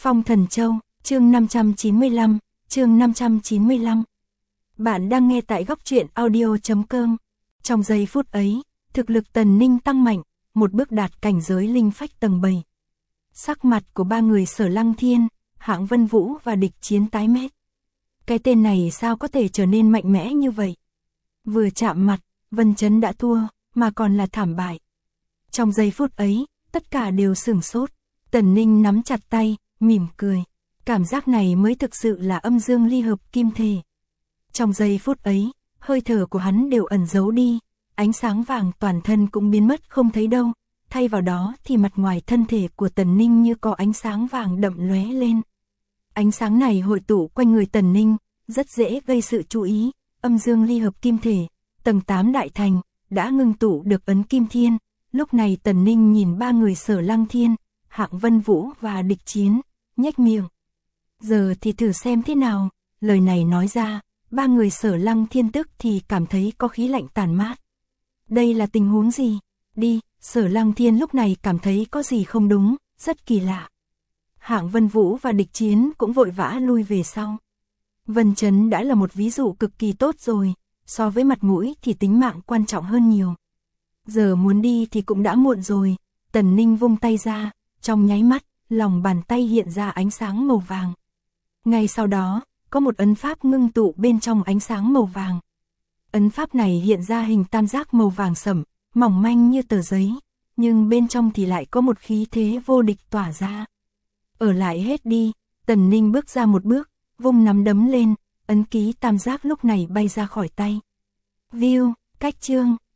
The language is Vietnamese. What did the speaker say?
Phong Thần Châu, chương 595, chương 595. Bạn đang nghe tại góc truyện audio.com. Trong giây phút ấy, thực lực Tần Ninh tăng mạnh, một bước đạt cảnh giới linh phách tầng 7. Sắc mặt của ba người Sở Lăng Thiên, Hạng Vân Vũ và Địch Chiến tái mét. Cái tên này sao có thể trở nên mạnh mẽ như vậy? Vừa chạm mặt, Vân Chấn đã thua, mà còn là thảm bại. Trong giây phút ấy, tất cả đều sửng sốt. Tần Ninh nắm chặt tay, mỉm cười. Cảm giác này mới thực sự là âm dương ly hợp kim thể. Trong giây phút ấy, hơi thở của hắn đều ẩn giấu đi, ánh sáng vàng toàn thân cũng biến mất không thấy đâu. Thay vào đó thì mặt ngoài thân thể của Tần Ninh như có ánh sáng vàng đậm lóe lên. Ánh sáng này hội tụ quanh người Tần Ninh, rất dễ gây sự chú ý. Âm dương ly hợp kim thể, tầng 8 đại thành, đã ngưng tụ được ấn kim thiên. Lúc này Tần Ninh nhìn ba người Sở Lăng Thiên, Hạng Vân Vũ và Địch Chiến, nhếch miệng. Giờ thì thử xem thế nào. Lời này nói ra, ba người Sở Lăng Thiên tức thì cảm thấy có khí lạnh tàn mát. Đây là tình huống gì? Đi, Sở Lăng Thiên lúc này cảm thấy có gì không đúng, rất kỳ lạ. Hạng Vân Vũ và Địch Chiến cũng vội vã lui về sau. Vân Chấn đã là một ví dụ cực kỳ tốt rồi, so với mặt mũi thì tính mạng quan trọng hơn nhiều. Giờ muốn đi thì cũng đã muộn rồi. Tần Ninh vung tay ra, trong nháy mắt, lòng bàn tay hiện ra ánh sáng màu vàng. Ngay sau đó, có một ấn pháp ngưng tụ bên trong ánh sáng màu vàng. Ấn pháp này hiện ra hình tam giác màu vàng sẫm, mỏng manh như tờ giấy, nhưng bên trong thì lại có một khí thế vô địch tỏa ra. Ở lại hết đi. Tần Ninh bước ra một bước, vung nắm đấm lên, ấn ký tam giác lúc này bay ra khỏi tay. View, cách chương.